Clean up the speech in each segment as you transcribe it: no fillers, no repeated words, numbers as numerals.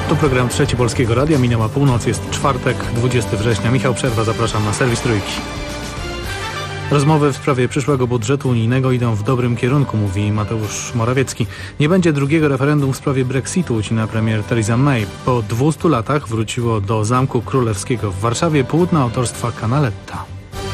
To program Trzeci Polskiego Radia. Minęła północ, jest czwartek, 20 września. Michał Przerwa, zapraszam na serwis Trójki. Rozmowy w sprawie przyszłego budżetu unijnego idą w dobrym kierunku, mówi Mateusz Morawiecki. Nie będzie drugiego referendum w sprawie Brexitu, ucina premier Theresa May. Po 200 latach wróciło do Zamku Królewskiego w Warszawie płótno autorstwa Canaletta.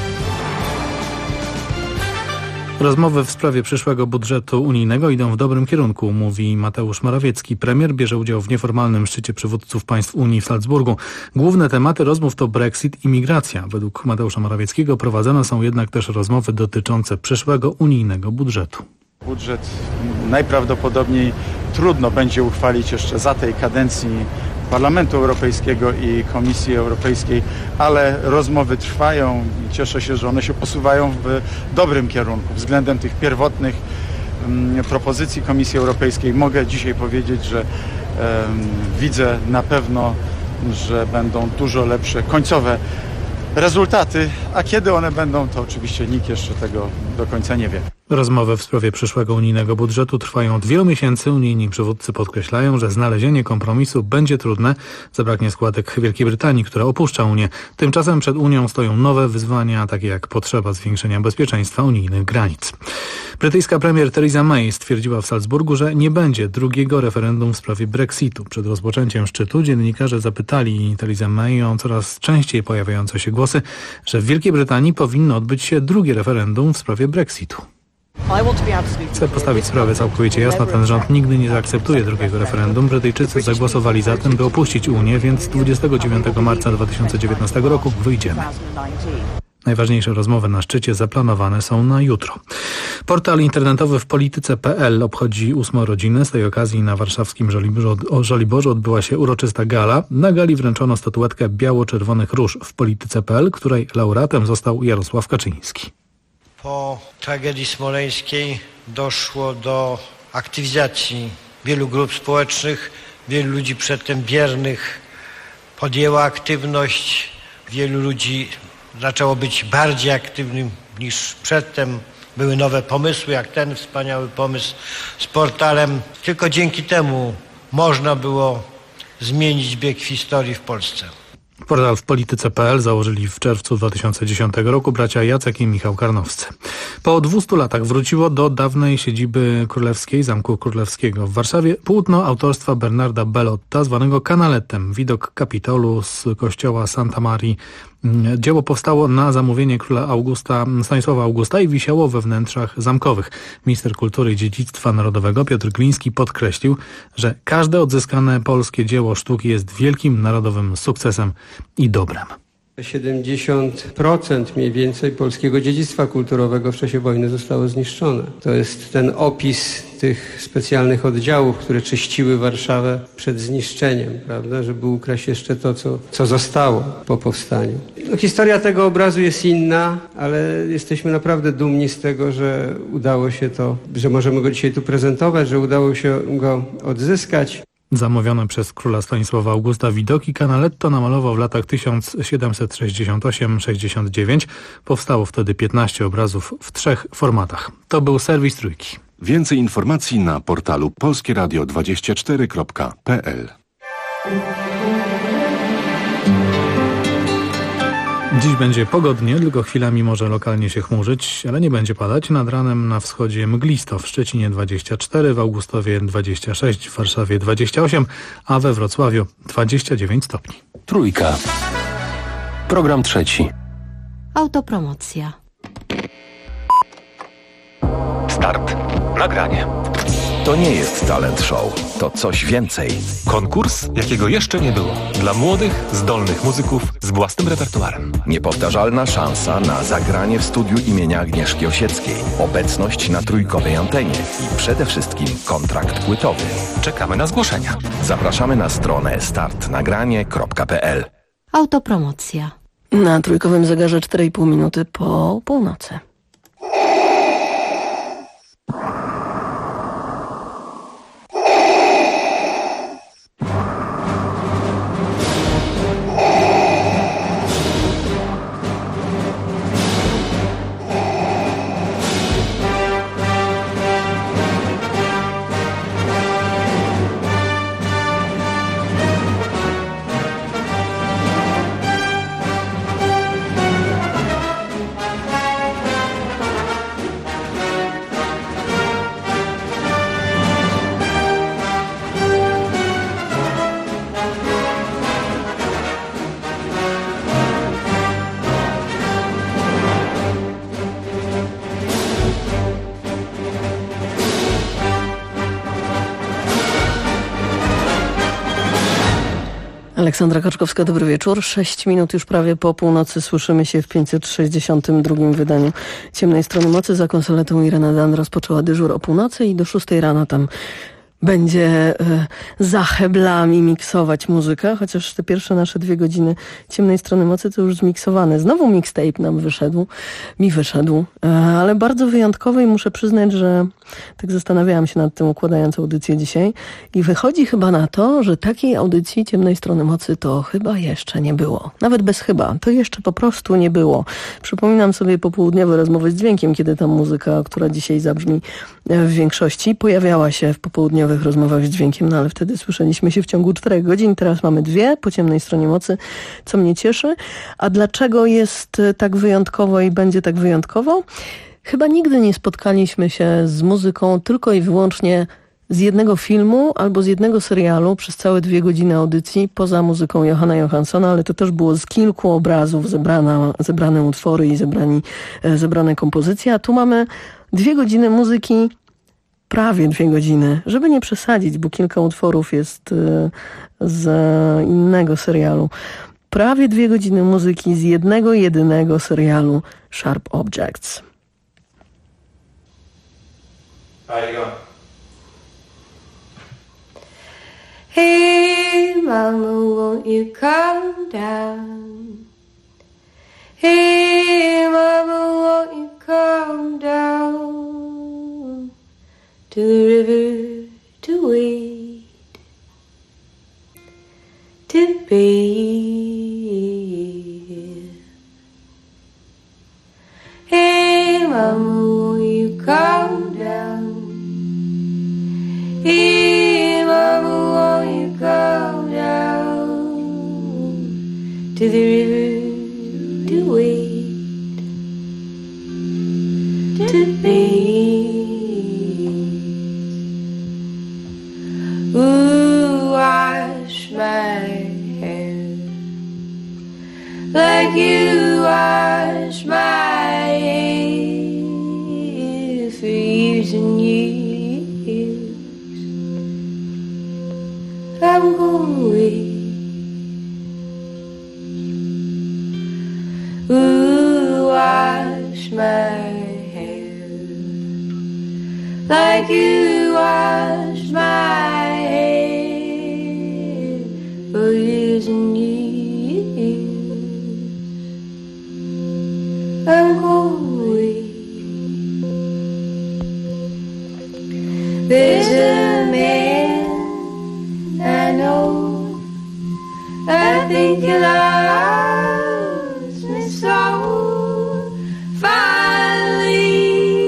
Rozmowy w sprawie przyszłego budżetu unijnego idą w dobrym kierunku, mówi Mateusz Morawiecki. Premier bierze udział w nieformalnym szczycie przywódców państw Unii w Salzburgu. Główne tematy rozmów to Brexit i migracja. Według Mateusza Morawieckiego prowadzone są jednak też rozmowy dotyczące przyszłego unijnego budżetu. Budżet najprawdopodobniej trudno będzie uchwalić jeszcze za tej kadencji Parlamentu Europejskiego i Komisji Europejskiej, ale rozmowy trwają i cieszę się, że one się posuwają w dobrym kierunku. Względem tych pierwotnych propozycji Komisji Europejskiej mogę dzisiaj powiedzieć, że widzę na pewno, że będą dużo lepsze końcowe rezultaty, a kiedy one będą, to oczywiście nikt jeszcze tego do końca nie wie. Rozmowy w sprawie przyszłego unijnego budżetu trwają od wielu miesięcy. Unijni przywódcy podkreślają, że znalezienie kompromisu będzie trudne. Zabraknie składek Wielkiej Brytanii, która opuszcza Unię. Tymczasem przed Unią stoją nowe wyzwania, takie jak potrzeba zwiększenia bezpieczeństwa unijnych granic. Brytyjska premier Theresa May stwierdziła w Salzburgu, że nie będzie drugiego referendum w sprawie Brexitu. Przed rozpoczęciem szczytu dziennikarze zapytali Theresę May o coraz częściej pojawiające się głosy, że w Wielkiej Brytanii powinno odbyć się drugie referendum w sprawie Brexitu. Chcę postawić sprawę całkowicie jasno. Ten rząd nigdy nie zaakceptuje drugiego referendum. Brytyjczycy zagłosowali za tym, by opuścić Unię, więc 29 marca 2019 roku wyjdziemy. Najważniejsze rozmowy na szczycie zaplanowane są na jutro. Portal internetowy w polityce.pl obchodzi 8. rodzinę. Z tej okazji na warszawskim Żoliborzu odbyła się uroczysta gala. Na gali wręczono statuetkę biało-czerwonych róż w polityce.pl, której laureatem został Jarosław Kaczyński. Po tragedii smoleńskiej doszło do aktywizacji wielu grup społecznych, wielu ludzi przedtem biernych podjęło aktywność, wielu ludzi zaczęło być bardziej aktywnym niż przedtem. Były nowe pomysły, jak ten wspaniały pomysł z portalem. Tylko dzięki temu można było zmienić bieg historii w Polsce. Portal w polityce.pl założyli w czerwcu 2010 roku bracia Jacek i Michał Karnowscy. Po 200 latach wróciło do dawnej siedziby królewskiej, Zamku Królewskiego w Warszawie, płótno autorstwa Bernarda Bellotta, zwanego Canalettem. Widok Kapitolu z kościoła Santa Marii. Dzieło powstało na zamówienie króla Stanisława Augusta i wisiało we wnętrzach zamkowych. Minister Kultury i Dziedzictwa Narodowego Piotr Gliński podkreślił, że każde odzyskane polskie dzieło sztuki jest wielkim narodowym sukcesem i dobrem. 70% mniej więcej polskiego dziedzictwa kulturowego w czasie wojny zostało zniszczone. To jest ten opis tych specjalnych oddziałów, które czyściły Warszawę przed zniszczeniem, prawda, żeby ukraść jeszcze to, co zostało po powstaniu. No, historia tego obrazu jest inna, ale jesteśmy naprawdę dumni z tego, że udało się to, że możemy go dzisiaj tu prezentować, że udało się go odzyskać. Zamówione przez króla Stanisława Augusta widoki Canaletto namalował w latach 1768-69. Powstało wtedy 15 obrazów w 3 formatach. To był serwis Trójki. Więcej informacji na portalu polskieradio24.pl. Dziś będzie pogodnie, tylko chwilami może lokalnie się chmurzyć, ale nie będzie padać. Nad ranem na wschodzie mglisto, w Szczecinie 24, w Augustowie 26, w Warszawie 28, a we Wrocławiu 29 stopni. Trójka. Program trzeci. Autopromocja. Start. Nagranie. To nie jest talent show, to coś więcej. Konkurs, jakiego jeszcze nie było. Dla młodych, zdolnych muzyków z własnym repertuarem. Niepowtarzalna szansa na zagranie w studiu imienia Agnieszki Osieckiej. Obecność na trójkowej antenie i przede wszystkim kontrakt płytowy. Czekamy na zgłoszenia. Zapraszamy na stronę startnagranie.pl. Autopromocja. Na trójkowym zegarze 4,5 minuty po północy. Aleksandra Kaczkowska, dobry wieczór. 6 minut już prawie po północy. Słyszymy się w 562 wydaniu Ciemnej Strony Mocy. Za konsoletą Irena Dan rozpoczęła dyżur o północy i do 6 rano tam będzie za heblami miksować muzykę, chociaż te pierwsze nasze 2 godziny Ciemnej Strony Mocy to już zmiksowane. Znowu mixtape mi wyszedł, ale bardzo wyjątkowy i muszę przyznać, że tak zastanawiałam się nad tym, układając audycję dzisiaj i wychodzi chyba na to, że takiej audycji Ciemnej Strony Mocy to chyba jeszcze nie było. Nawet bez chyba, to jeszcze po prostu nie było. Przypominam sobie popołudniowe rozmowy z dźwiękiem, kiedy ta muzyka, która dzisiaj zabrzmi w większości, pojawiała się w popołudniowych rozmowach z dźwiękiem, no ale wtedy słyszeliśmy się w ciągu 4 godzin, teraz mamy 2 po Ciemnej Stronie Mocy, co mnie cieszy. A dlaczego jest tak wyjątkowo i będzie tak wyjątkowo? Chyba nigdy nie spotkaliśmy się z muzyką tylko i wyłącznie z jednego filmu albo z jednego serialu przez całe 2 godziny audycji, poza muzyką Johanna Johanssona, ale to też było z kilku obrazów zebrane utwory i zebrane kompozycje, a tu mamy 2 godziny muzyki, prawie 2 godziny, żeby nie przesadzić, bo kilka utworów jest z innego serialu. Prawie 2 godziny muzyki z jednego, jedynego serialu Sharp Objects. Hey, mama, won't you come down? Hey, mama, won't you come down to the river to wade, to bathe? Hey, mama, won't you come down? Hey, mama, won't you come down to the river to wade, to bathe? Ooh, wash my hair like you wash my hair for years and years. I'm going. Ooh, wash my hair like you wash my hair for years and years. I'm going. There's a man I know, I think he loves me so. Finally,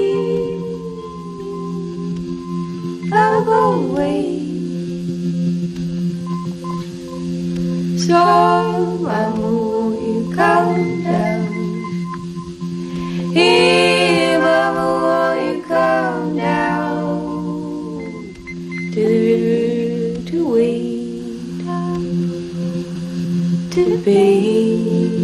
I'll go away. So, mama, won't you come down? Hey, mama, won't you come down to the river to wade, to bathe?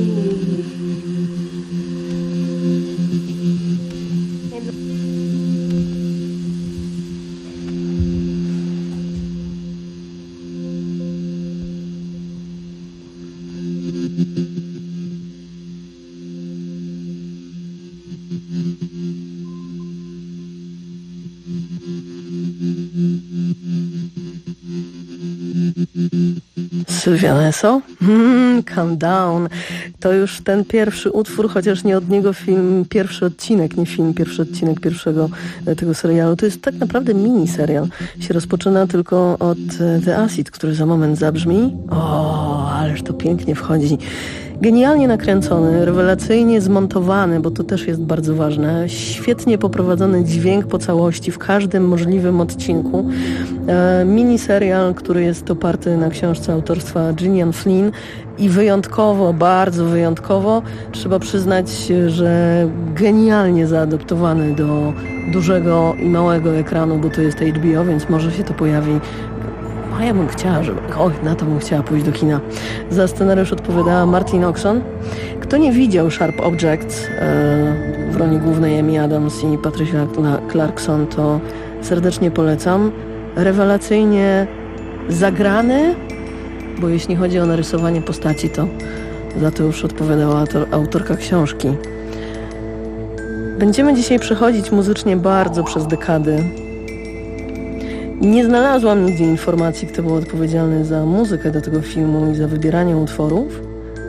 Sylwiana Esso, Calm Down. To już ten pierwszy utwór, chociaż nie od niego film, pierwszy odcinek pierwszego tego serialu. To jest tak naprawdę miniserial. Się rozpoczyna tylko od The Acid, który za moment zabrzmi. O, ależ to pięknie wchodzi. Genialnie nakręcony, rewelacyjnie zmontowany, bo to też jest bardzo ważne. Świetnie poprowadzony dźwięk po całości w każdym możliwym odcinku. Miniserial, który jest oparty na książce autorstwa Gillian Flynn i wyjątkowo, bardzo wyjątkowo, trzeba przyznać, że genialnie zaadoptowany do dużego i małego ekranu, bo to jest HBO, więc może się to pojawi. A ja bym chciała, na to bym chciała pójść do kina. Za scenariusz odpowiadała Martin Oxon. Kto nie widział Sharp Objects w roli głównej Amy Adams i Patricia Clarkson, to serdecznie polecam. Rewelacyjnie zagrany, bo jeśli chodzi o narysowanie postaci, to za to już odpowiadała autorka książki. Będziemy dzisiaj przechodzić muzycznie bardzo przez dekady. Nie znalazłam nigdzie informacji, kto był odpowiedzialny za muzykę do tego filmu i za wybieranie utworów.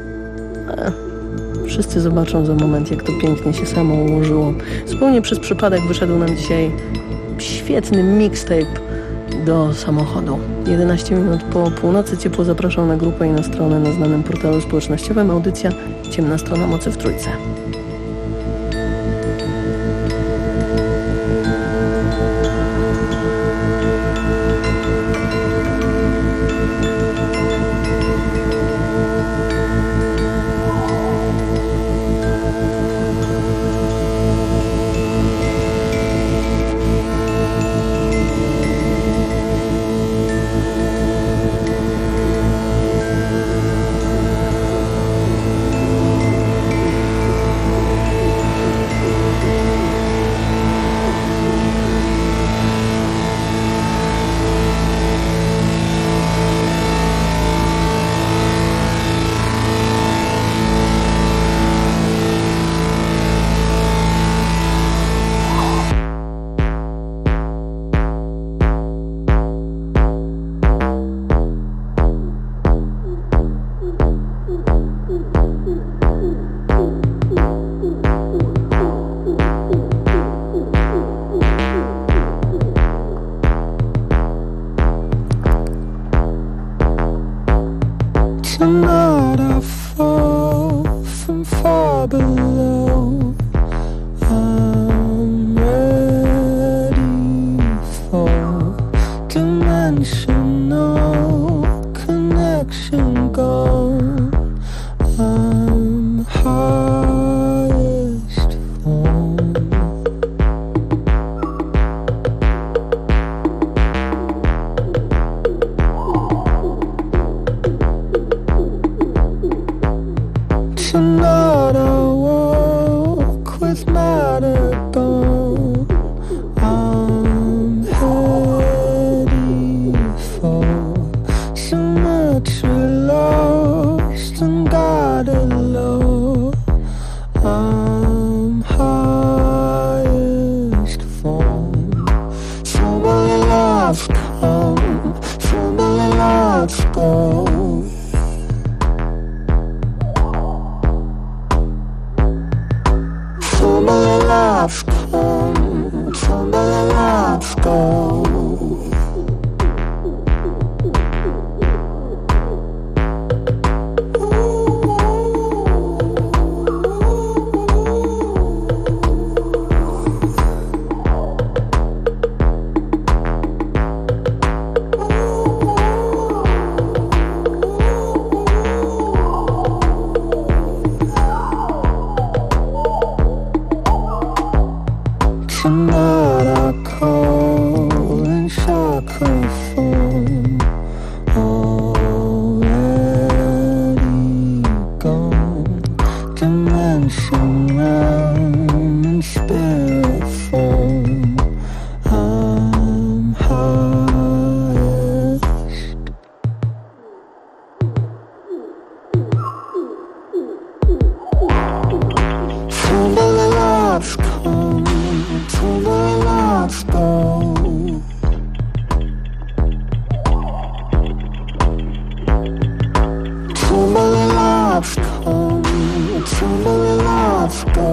Wszyscy zobaczą za moment, jak to pięknie się samo ułożyło. Zupełnie przez przypadek wyszedł nam dzisiaj świetny mixtape do samochodu. 11 minut po północy. Ciepło zapraszam na grupę i na stronę na znanym portalu społecznościowym. Audycja Ciemna Strona Mocy w Trójce. Tonight I fall from far below. I'm ready for dimensional connection gone. I'm highest form. Tonight I walk with matter gone. I'm ready for symmetry lost and guided low. I'm highest form. So many lives come, so many lives go. So many lives come, so many lives go. Tonight I call in chakra form. Already gone. Dimension realm in spirit form. I'm highest. So many lives come, so many lives go. So many lives come, so many lives go.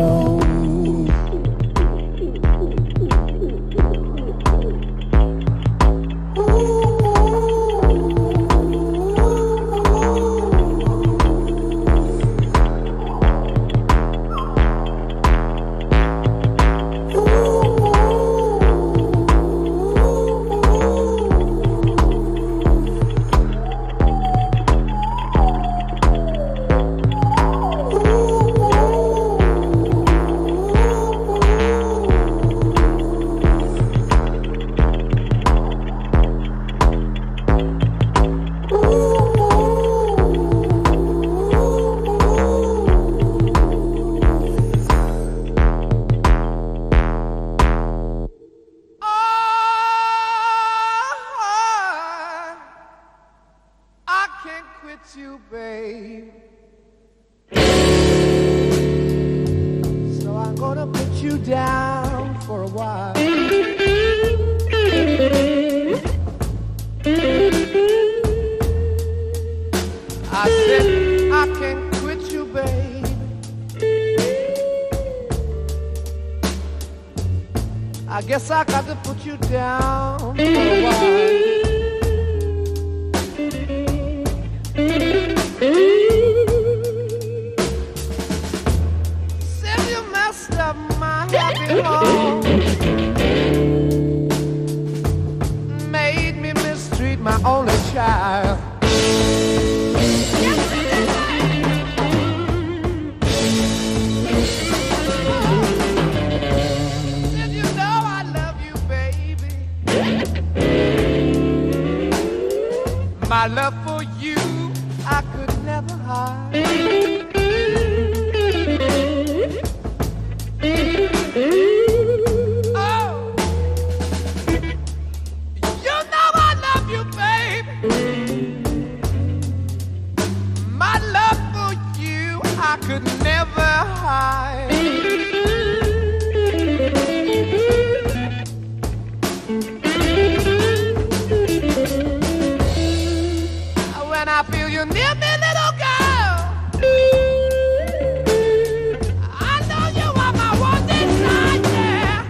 I guess I got to put you down for a while. Said you messed up my happy home, made me mistreat my only child. My love for you, I could never hide. Oh, you know I love you, baby. My love for you, I could never hide. I feel you near me, little girl. I know you are my one desire.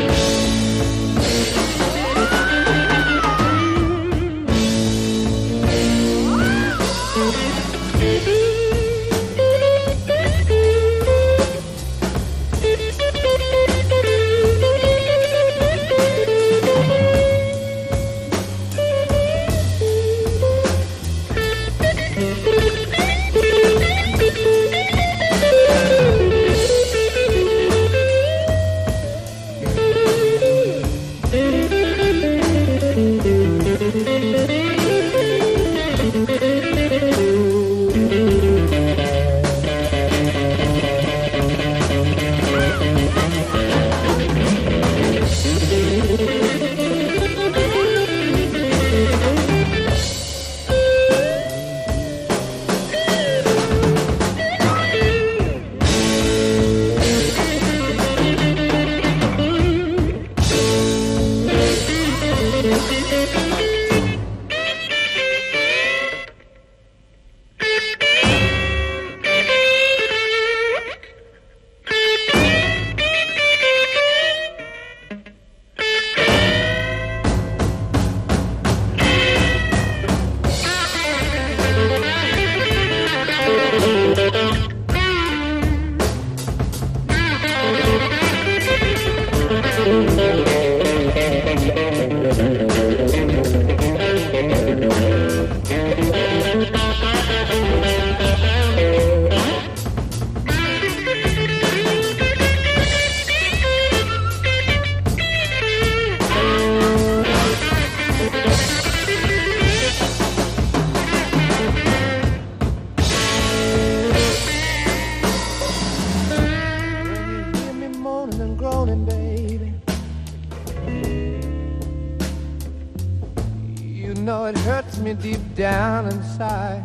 Deep down inside,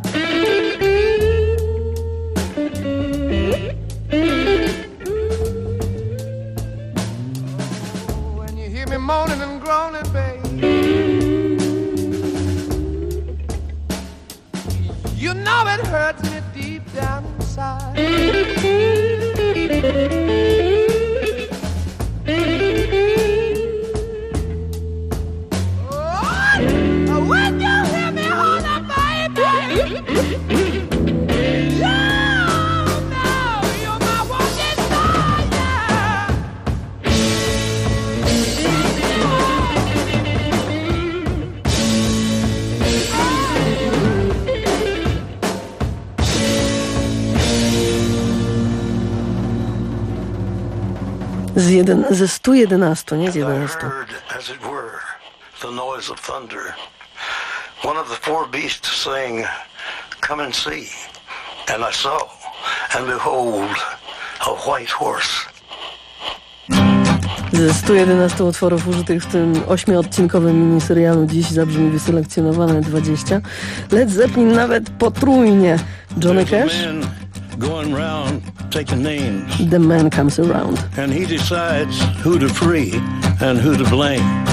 oh, when you hear me moaning and groaning, baby, you know it hurts me deep down inside. Oh, when you hear me holler, baby, you know you're my one desire. Ze 111, nie z 11. As it were, the noise of thunder. One of the four beasts saying, "Come and see." And I saw, and behold, a white horse. Ze 111 utworów użytych w tym 8-odcinkowym miniserialu dziś zabrzmi wyselekcjonowane 20. Led Zeppelin nawet potrójnie. Johnny Cash? Going round taking names. The man comes around. And he decides who to free and who to blame.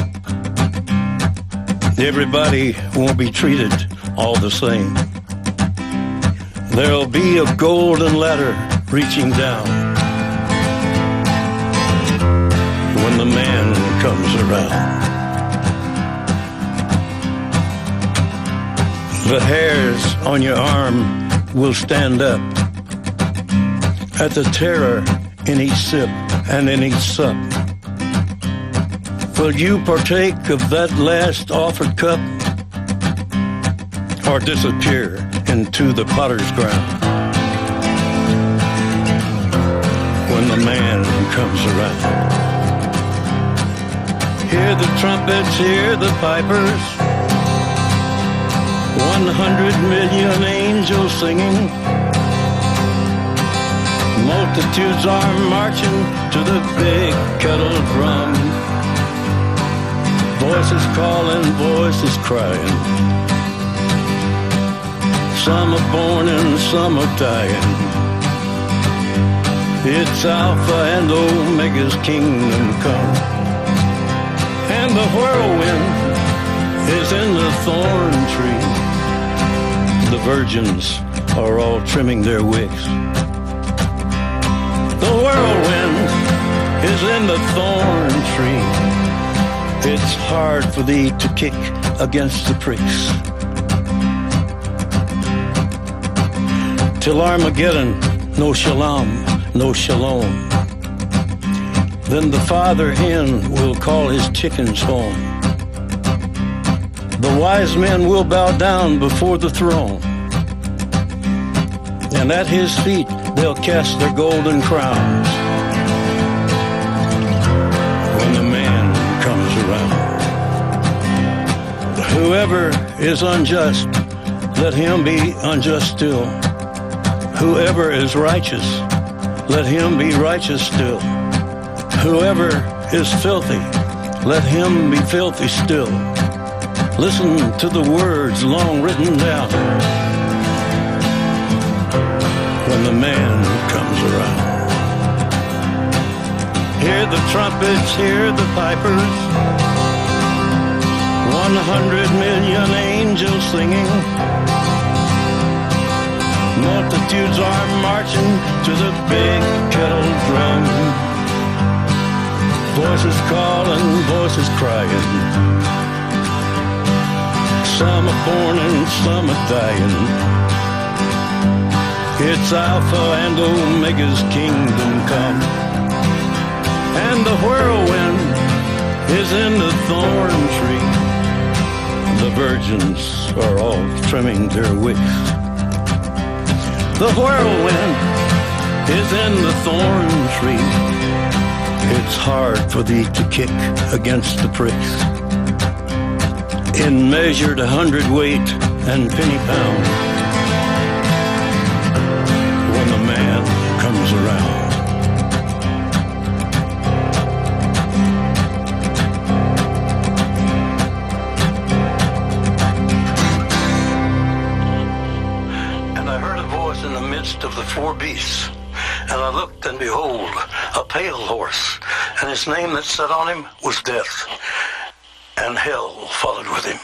Everybody won't be treated all the same. There'll be a golden ladder reaching down when the man comes around. The hairs on your arm will stand up at the terror in each sip and in each sup. Will you partake of that last offered cup, or disappear into the potter's ground when the man comes around? Hear the trumpets, hear the pipers, 100 million angels singing. Multitudes are marching to the big kettle drum. Voices calling, voices crying. Some are born and some are dying. It's Alpha and Omega's kingdom come. And the whirlwind is in the thorn tree. The virgins are all trimming their wicks. The whirlwind is in the thorn tree. It's hard for thee to kick against the pricks. Till Armageddon, no shalom, no shalom. Then the father hen will call his chickens home. The wise men will bow down before the throne, and at his feet they'll cast their golden crowns when the man comes around. Whoever is unjust, let him be unjust still. Whoever is righteous, let him be righteous still. Whoever is filthy, let him be filthy still. Listen to the words long written down when the man comes around. Hear the trumpets, hear the pipers, 100 million angels singing. Multitudes are marching to the big kettle drum. Voices calling, voices crying. Some are born and some are dying. It's Alpha and Omega's kingdom come. And the whirlwind is in the thorn tree. The virgins are all trimming their wicks. The whirlwind is in the thorn tree. It's hard for thee to kick against the pricks. In measured 100-weight and penny pound when the man comes around. In the midst of the four beasts, and I looked, and behold, a pale horse, and his name that sat on him was Death, and hell followed with him.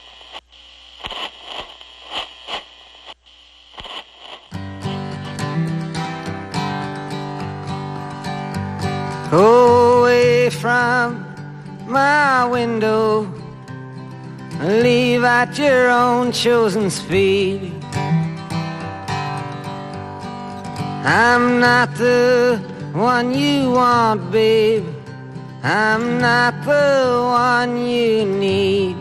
Go away from my window, leave at your own chosen speed. I'm not the one you want, babe. I'm not the one you need.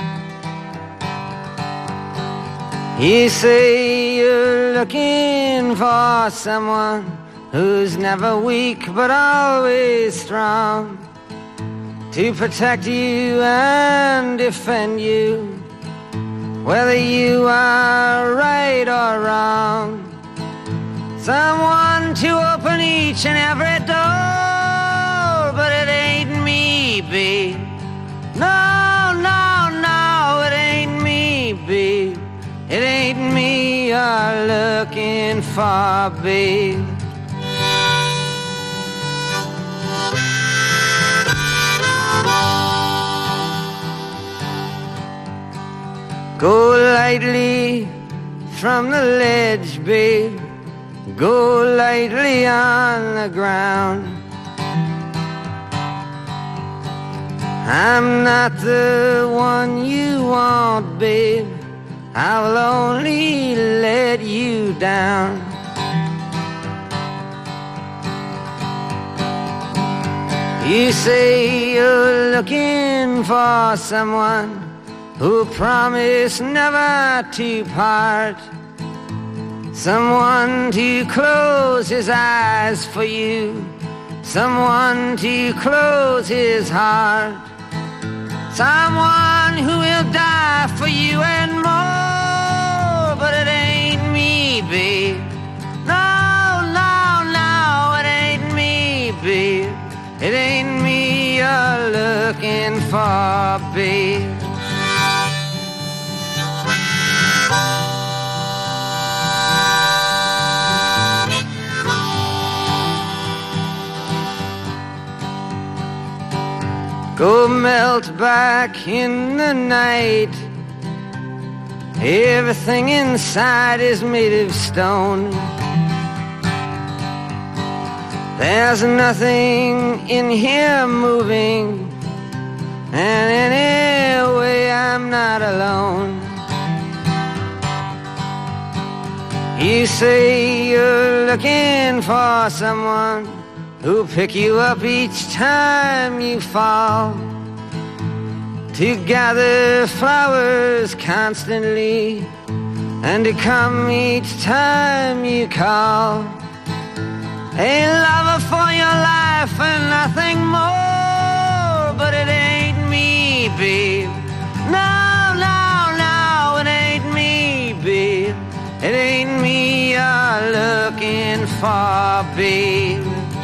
You say you're looking for someone who's never weak but always strong, to protect you and defend you, whether you are right or wrong. Someone to open each and every door, but it ain't me, babe. No, no, no, it ain't me, babe. It ain't me you're looking for, babe. Go lightly from the ledge, babe. Go lightly on the ground. I'm not the one you want, babe. I will only let you down. You say you're looking for someone who promised never to part, someone to close his eyes for you, someone to close his heart, someone who will die for you and more. But it ain't me, babe. No, no, no, it ain't me, babe. It ain't me you're looking for, babe. Go melt back in the night. Everything inside is made of stone. There's nothing in here moving, and anyway I'm not alone. You say you're looking for someone who'll pick you up each time you fall, to gather flowers constantly, and to come each time you call. A lover for your life and nothing more. But it ain't me, babe. No, no, no, it ain't me, babe. It ain't me you're looking for, babe.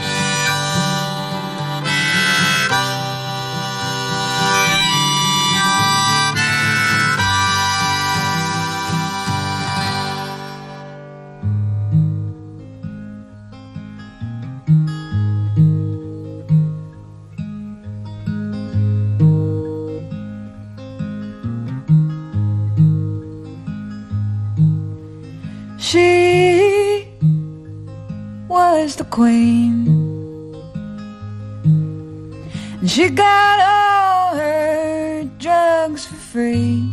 She was the queen, and she got all her drugs for free.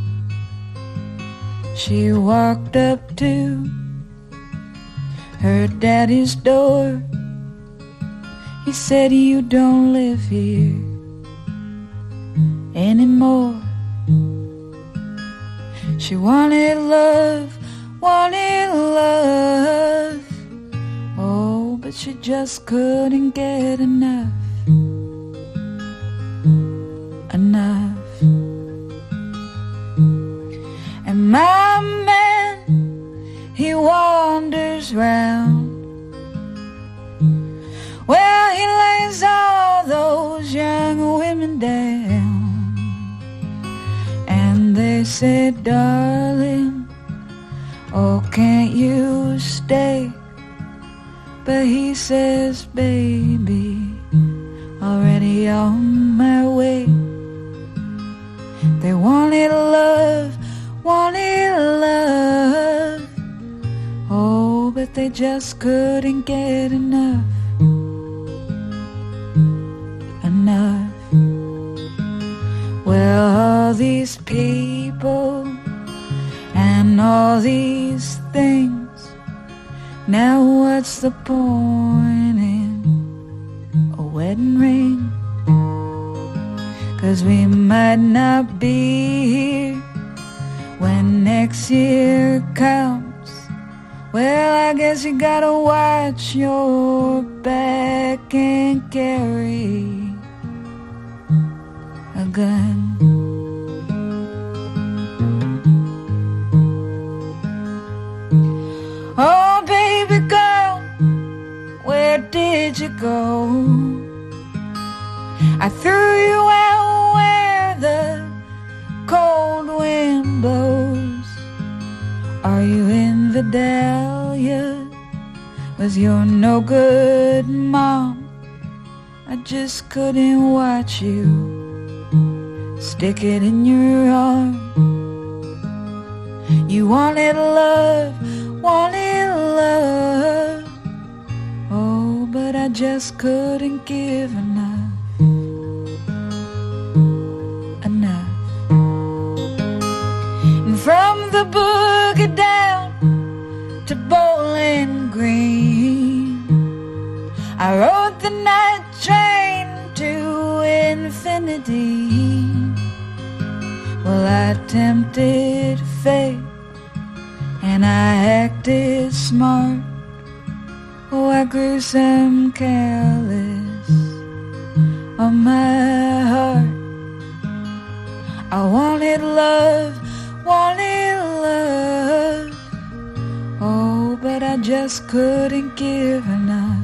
She walked up to her daddy's door. He said, "You don't live here anymore." She wanted love, oh, but she just couldn't get enough. And my man, he wanders round. Well, he lays all those young women down, and they say, "Darling, oh, can't you stay?" But he says, "Baby, already on my way." They wanted love, oh, but they just couldn't get enough. Well, all these people and all these things, now what's the point in a wedding ring? 'Cause we might not be here when next year comes. Well, I guess you gotta watch your back and carry a gun. Oh, baby girl, where did you go? I threw you out where the cold wind blows. Are you in Vidalia with your no good mom? I just couldn't watch you stick it in your arm. You wanted love, oh, but I just couldn't give enough. Bowling Green. I rode the night train to infinity. Well, I tempted fate and I acted smart. Oh, I grew some careless on my heart. I wanted love, oh, but I just couldn't give enough.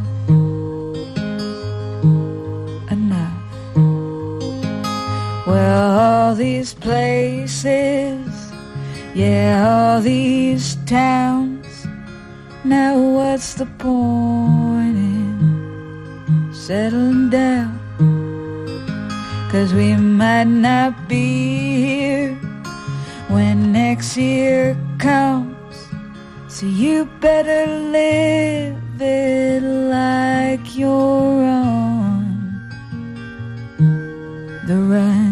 Well, all these places, yeah, all these towns. Now what's the point in settling down? 'Cause we might not be here when next year comes. So you better live it like you're on the run.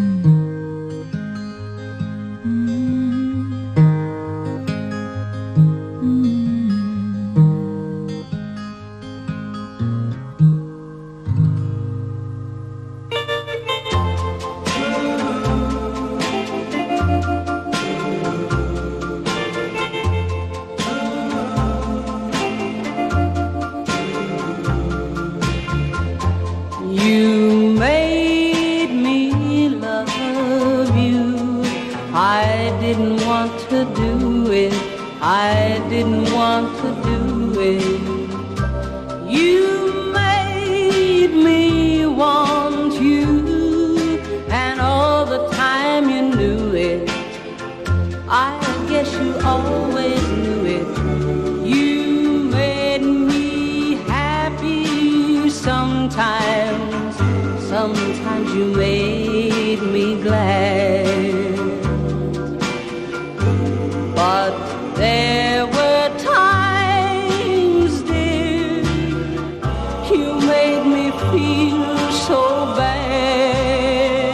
I didn't want to do it. You made me want you, and all the time you knew it. I guess you always knew it. You made me happy sometimes. Sometimes you made me glad. But there were times, dear, you made me feel so bad.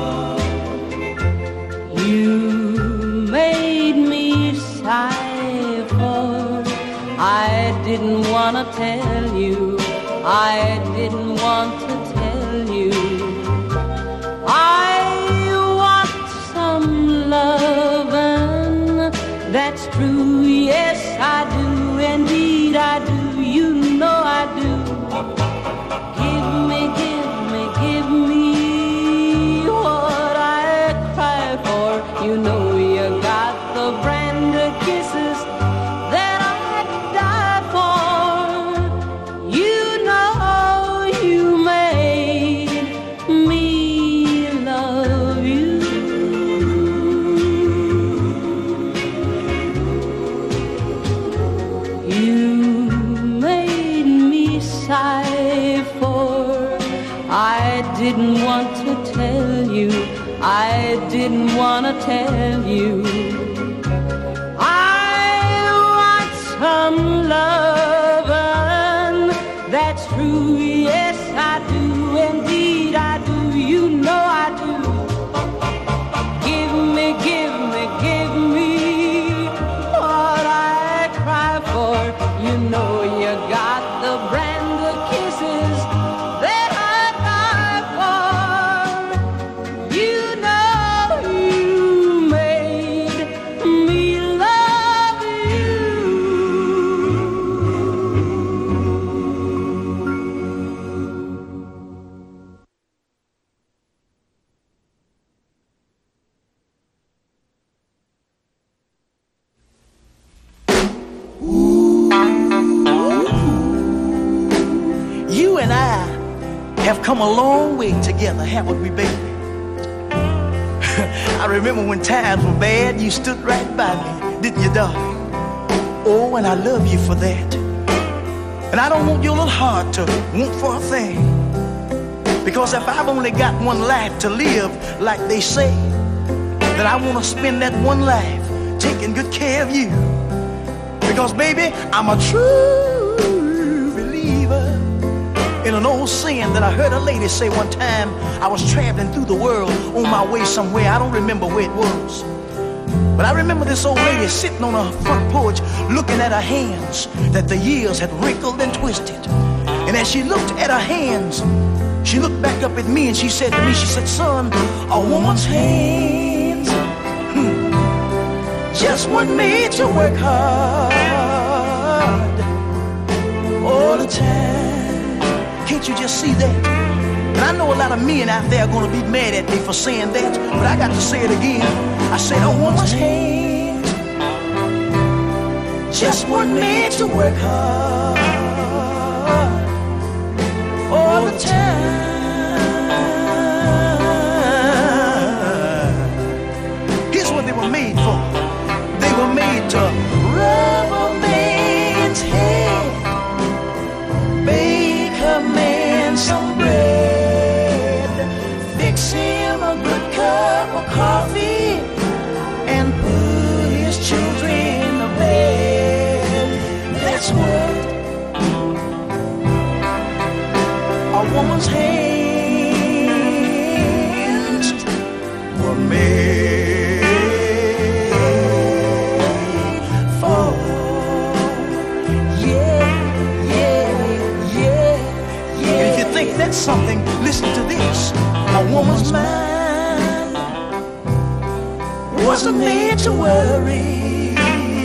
You made me sigh, for I didn't want to tell you. I didn't want to tell you. I want some lovin'. That's true, yes I do, indeed I do, you know I do. Give me what I cry for. You know you got the brand of kisses that I'd die for. You know you made me love you. I didn't want to tell you, I didn't want to tell you. I want some lovin', that's true, yes I do, indeed I do, you know I do. Give me what I cry for. You know you got the brand of kisses that come a long way together, haven't we, baby? I remember when times were bad, you stood right by me, didn't you, darling? Oh, and I love you for that. And I don't want your little heart to want for a thing. Because if I've only got one life to live, like they say, then I want to spend that one life taking good care of you. Because, baby, I'm a true believer in an old saying that I heard a lady say one time. I was traveling through the world on my way somewhere. I don't remember where it was. But I remember this old lady sitting on her front porch looking at her hands that the years had wrinkled and twisted. And as she looked at her hands, she looked back up at me and she said to me, she said, son, a woman's hands just weren't made to work hard all the time. Can't you just see that? And I know a lot of men out there are going to be mad at me for saying that, but I got to say it again. I said a woman's hands just weren't made to work hard all the time. Here's what they were made for. They were made to rub a man's head, bake a man some bread, fix him a good cup of coffee, and put his children to bed. That's what a woman's hands were made for. Yeah, yeah, yeah, yeah. And if you think that's something, listen to this. A woman's mind wasn't made to worry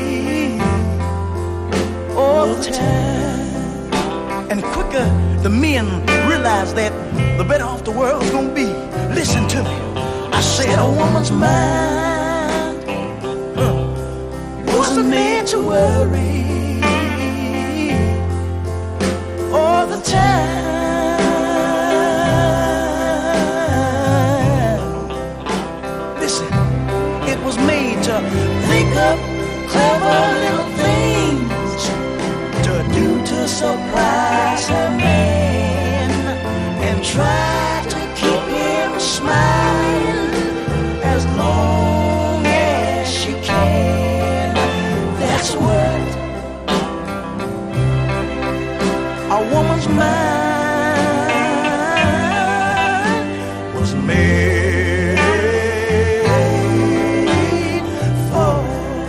all the time. And quicker the men realize that, the better off the world's gonna be. Listen to me. I said a woman's mind wasn't made to worry all the time. Listen, it was made to think up clever little things to do to surprise her man, and try to keep him smiling as long as she can. That's what a woman's mind was made for.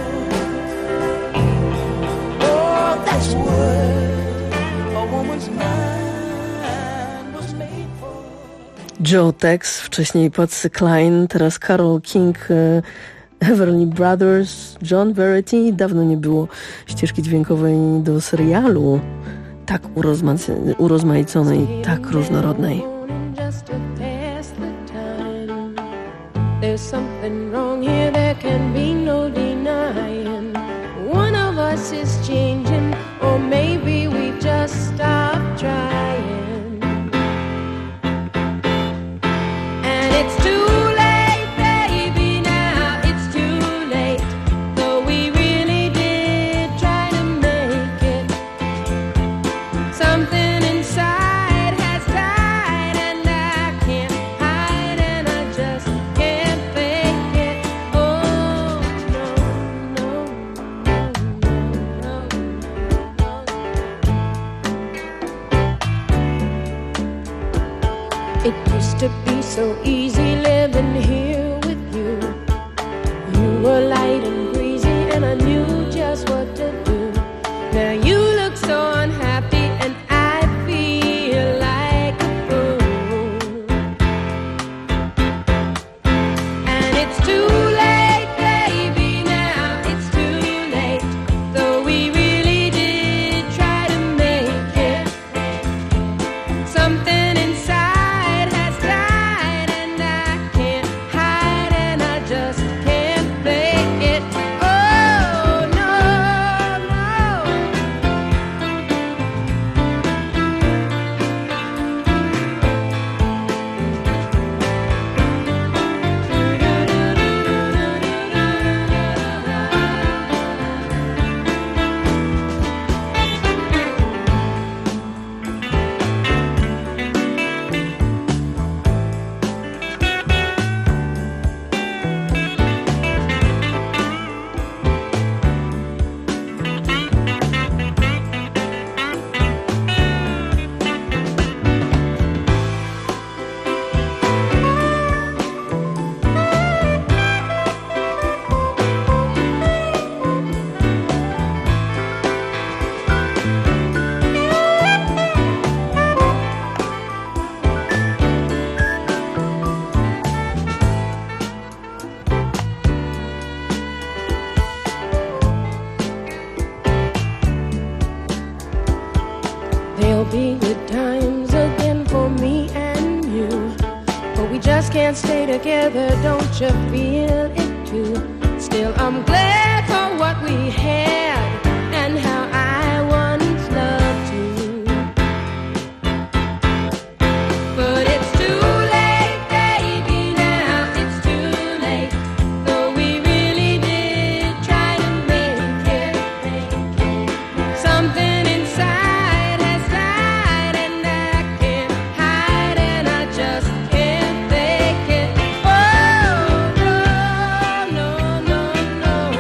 Oh, that's what a woman's mind was made for. Joe Tex, wcześniej Patsy Cline, teraz Carole King, Everly Brothers, John Verity. Dawno nie było ścieżki dźwiękowej do serialu tak urozmaiconej, tak różnorodnej. There's something wrong here, there can be no denying. One of us is changing, or maybe we just stopped trying. And it's too late, baby, now it's too late. Though we really did try to make it. Something inside has died, and I can't hide, and I just can't fake it. Oh, no, no, no, no, no. It used to be so easy living here with you. You were light and breezy, and I knew just what to do. Now you look so unhappy, and I feel like a fool. And it's too late, baby, now it's too late. Though we really did try to make it. Something inside has died, and I can't hide, and I just can't fake it. Oh, no, There'll be good times again for me and you, but we just can't stay together, don't you feel it too? Still, I'm glad for what we had and how I once loved you. But it's too late, baby, now it's too late. Though we really did try to make it. Something inside has died and I can't hide and I just can't fake it. Oh, no, no, no, no,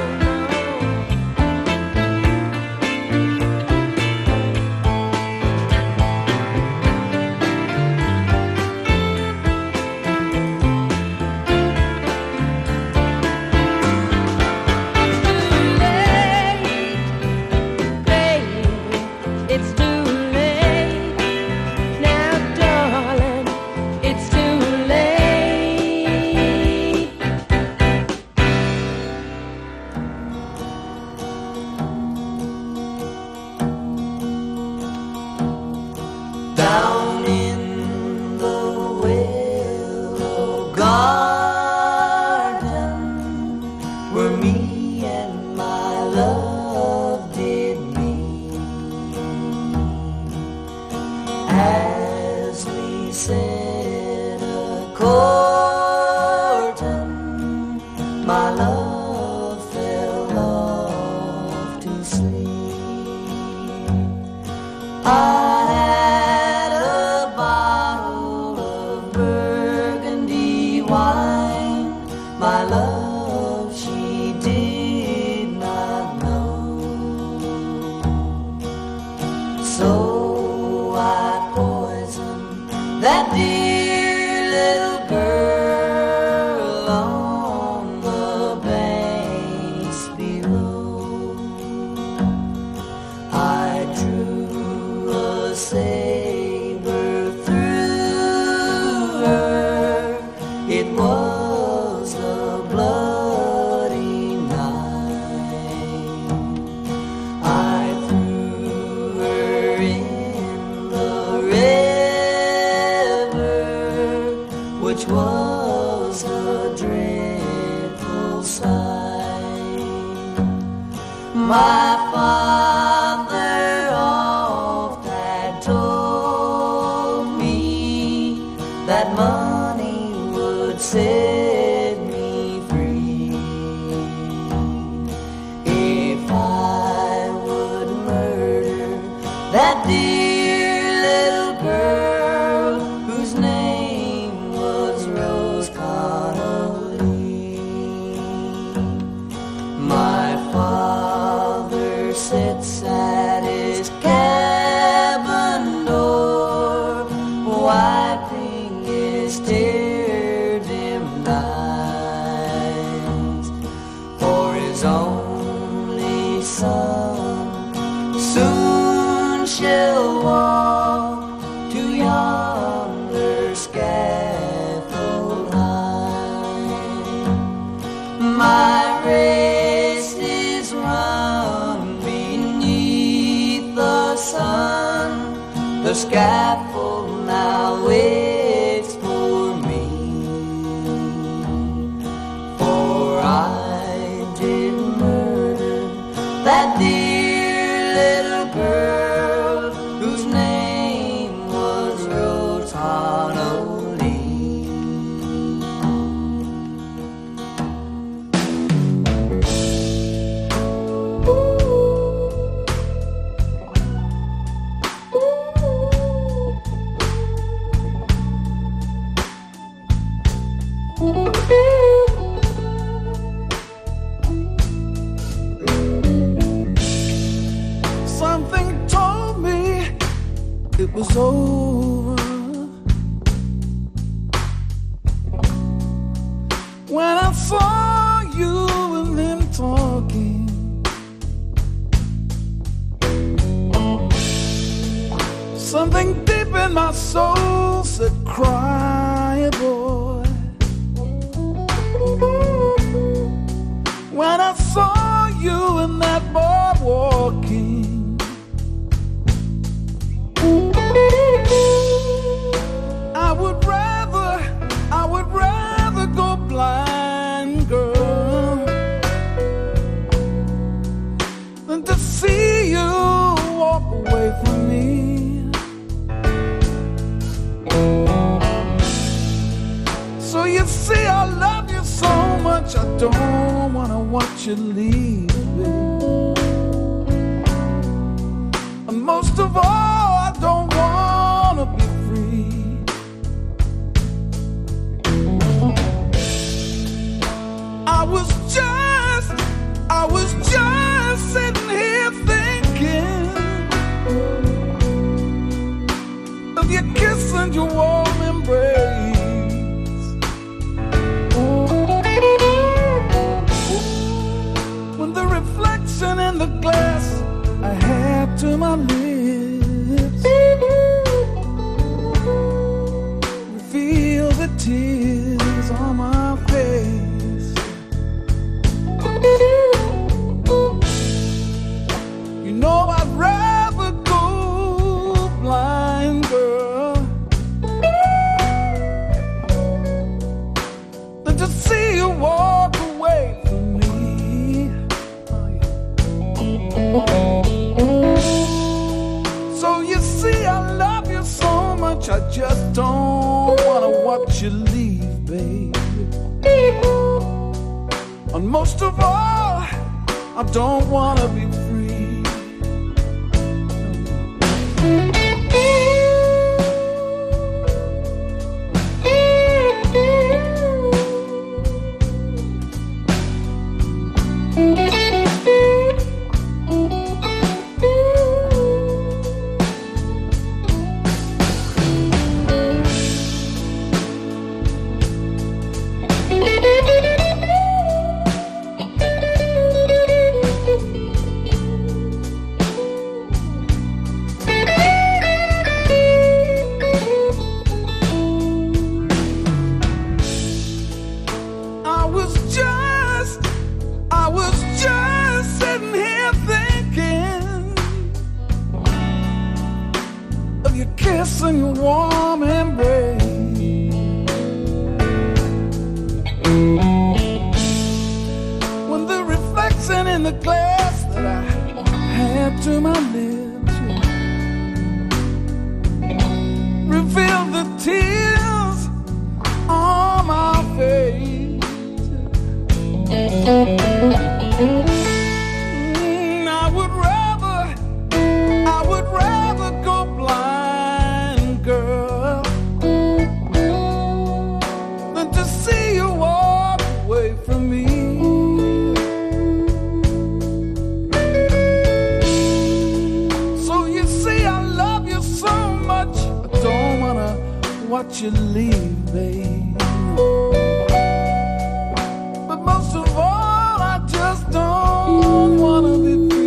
it's too late now, darling. It's too late. Down in the willow garden where me and my love did meet, as we said a courting, my love fell off to sleep. I had a bottle of burgundy wine. My love, she did not know. So I poisoned that dear little girl on the banks below. I drew a saber through her. It was a bloody night. I threw her in the river, which was a dreadful sight. My father oft had told me that money would set me free if I would murder that dear little girl whose name was Rose Connolly. My father sits at his cabin door, wiping his tear-dimmed eyes, for his only son soon shall walk to yonder scaffold high. My race is run beneath the sun. The scaffold now waits for me, for I did murder that dear little girl whose name was Rose Connolly. Something told me it was over when I saw you and them talking. Something deep in my soul said, cry, boy. When I saw you and that boy walking, don't wanna watch you leave, babe. And most of all, I don't wanna be free. I was just sitting here thinking of your kiss and your warm embrace. When the reflection in the glass I had to my lips reveal the tears on my face. You know I'd rather go blind, girl, than to see you walk away from me. So you see, I love you so much, I just don't wanna watch you leave, babe. And most of all, I don't wanna be free. I was just sitting here thinking of your kiss and your warm embrace. When the reflection in the glass that I had to my lips revealed the tears on my face. I would rather go blind, girl, than to see you walk away from me. So you see, I love you so much, I don't wanna watch you leave, babe. But most of all, I just don't wanna be free.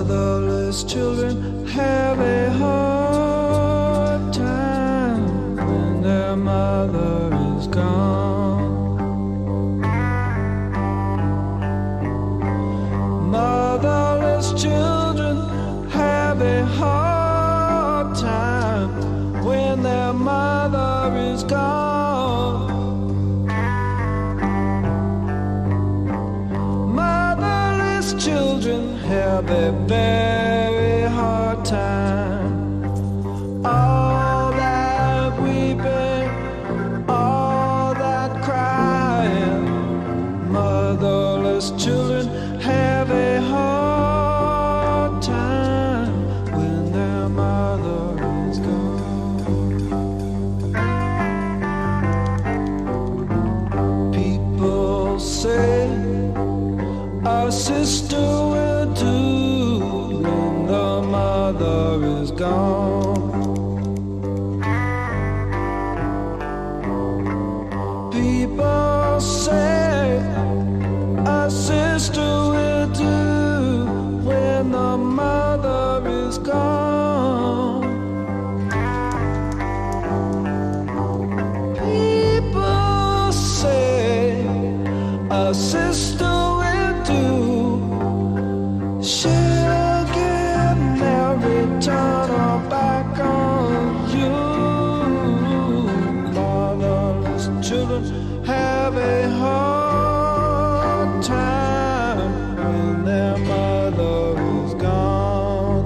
Motherless children have a hard time when their mother is gone. Motherless children have a hard time when their mother is gone. Motherless children have a very hard time. All that weeping, all that crying. Motherless children have a hard time when their mother is gone. People say our sister will do when the mother is gone. People say our sister will do when the mother is gone. People say our sister will do. She'll get married, turn her back on you. Motherless children have a hard time when their mother is gone.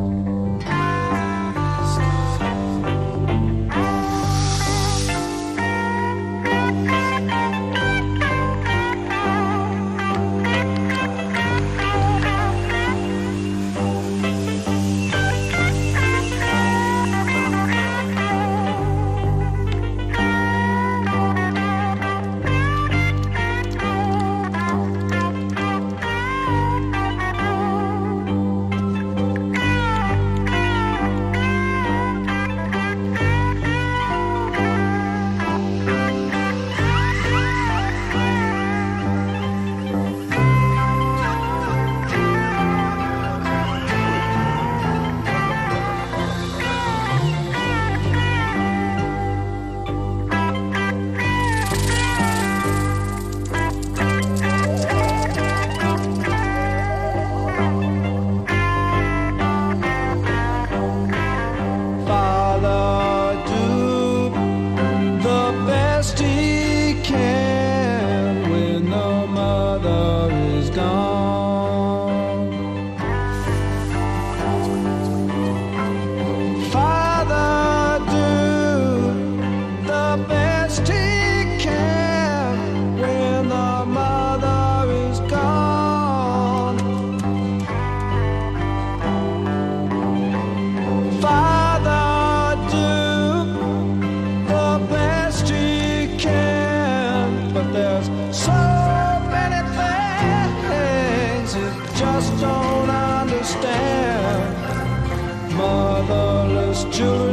Father, do the best he can when the mother is gone. Father, do the best he can when the mother is gone. Father, do the best he can, but there's so many things you just don't understand. Motherless children